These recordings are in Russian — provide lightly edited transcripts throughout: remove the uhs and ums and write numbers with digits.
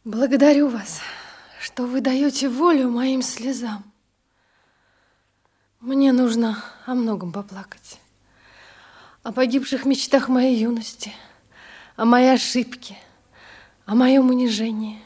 Благодарю вас, что вы даете волю моим слезам. Мне нужно о многом поплакать. О погибших мечтах моей юности, о моей ошибке, о моем унижении.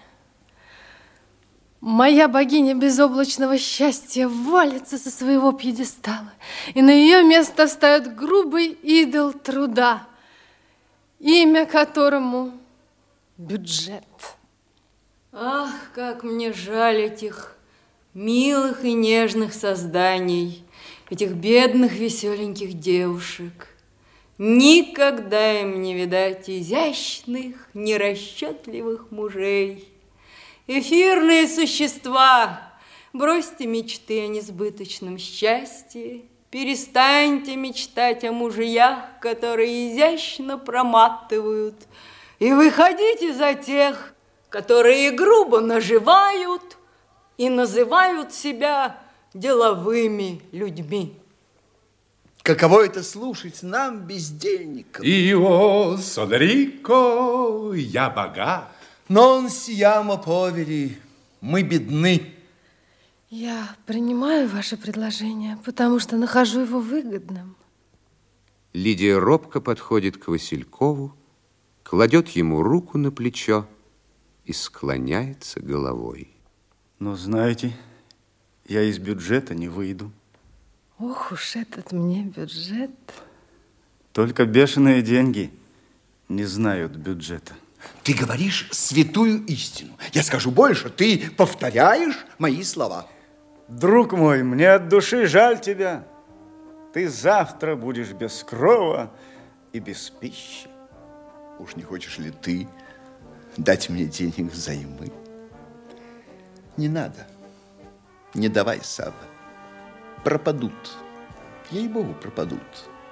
Моя богиня безоблачного счастья валится со своего пьедестала, и на ее место встает грубый идол труда, имя которому бюджет. Ах, как мне жаль этих милых и нежных созданий, этих бедных веселеньких девушек. Никогда им не видать изящных, нерасчетливых мужей. Эфирные существа, бросьте мечты о несбыточном счастье, перестаньте мечтать о мужьях, которые изящно проматывают, и выходите за тех, которые грубо наживают и называют себя деловыми людьми. Каково это слушать нам, бездельникам? Ио, Содрико, я богат. Non siamo poveri, мы бедны. Я принимаю ваше предложение, потому что нахожу его выгодным. Лидия робко подходит к Василькову, кладет ему руку на плечо и склоняется головой. Но знаете, я из бюджета не выйду. Ох уж этот мне бюджет. Только бешеные деньги не знают бюджета. Ты говоришь святую истину. Я скажу больше, ты повторяешь мои слова. Друг мой, мне от души жаль тебя. Ты завтра будешь без крова и без пищи. Уж не хочешь ли ты дать мне денег взаймы? Не надо. Не давай, Савва. Пропадут. Ей-богу, пропадут.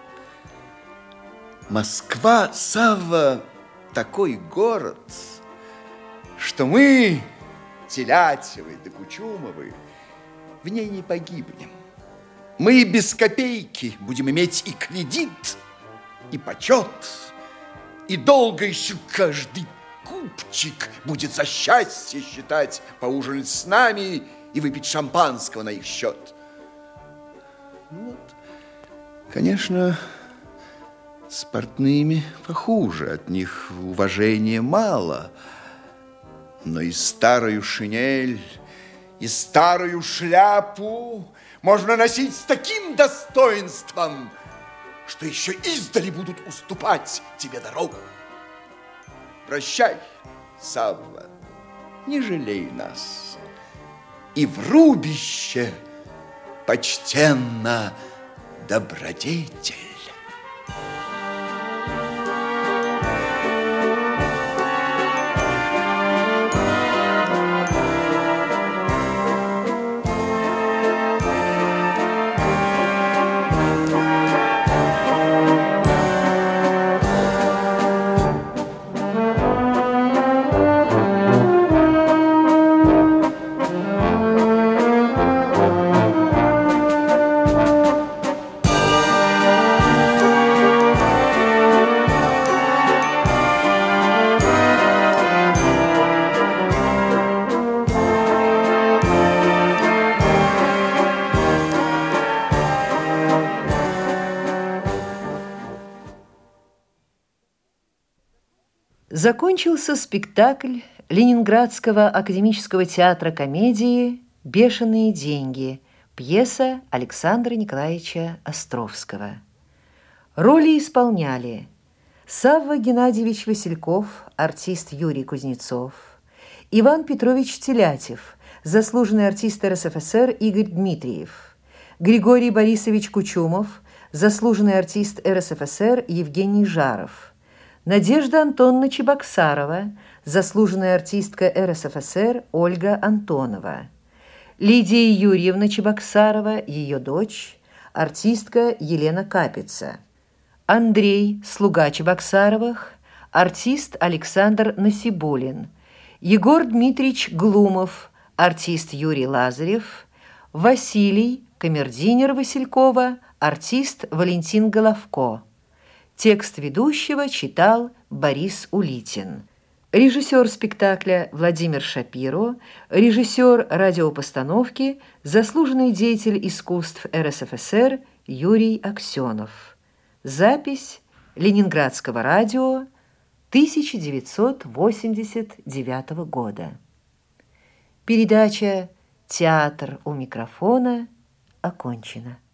Москва, Савва, такой город, что мы, Телятьевы да Кучумовы, в ней не погибнем. Мы без копейки будем иметь и кредит, и почет, и долго еще каждый купчик будет за счастье считать, поужинать с нами и выпить шампанского на их счет. Ну вот, конечно, с портными похуже, от них уважения мало, но и старую шинель, и старую шляпу можно носить с таким достоинством, что еще издали будут уступать тебе дорогу. Прощай, Савва, не жалей нас, и в рубище почтенно добродетель. Закончился спектакль Ленинградского академического театра комедии «Бешеные деньги», пьеса Александра Николаевича Островского. Роли исполняли Савва Геннадьевич Васильков, артист Юрий Кузнецов, Иван Петрович Телятьев, заслуженный артист РСФСР Игорь Дмитриев, Григорий Борисович Кучумов, заслуженный артист РСФСР Евгений Жаров, Надежда Антоновна Чебоксарова, заслуженная артистка РСФСР Ольга Антонова, Лидия Юрьевна Чебоксарова, ее дочь, артистка Елена Капица, Андрей, слуга Чебоксаровых, артист Александр Насибулин, Егор Дмитриевич Глумов, артист Юрий Лазарев, Василий, камердинер Василькова, артист Валентин Головко. Текст ведущего читал Борис Улитин. Режиссер спектакля Владимир Шапиро, режиссер радиопостановки, заслуженный деятель искусств РСФСР Юрий Аксенов. Запись Ленинградского радио 1989 года. Передача «Театр у микрофона» окончена.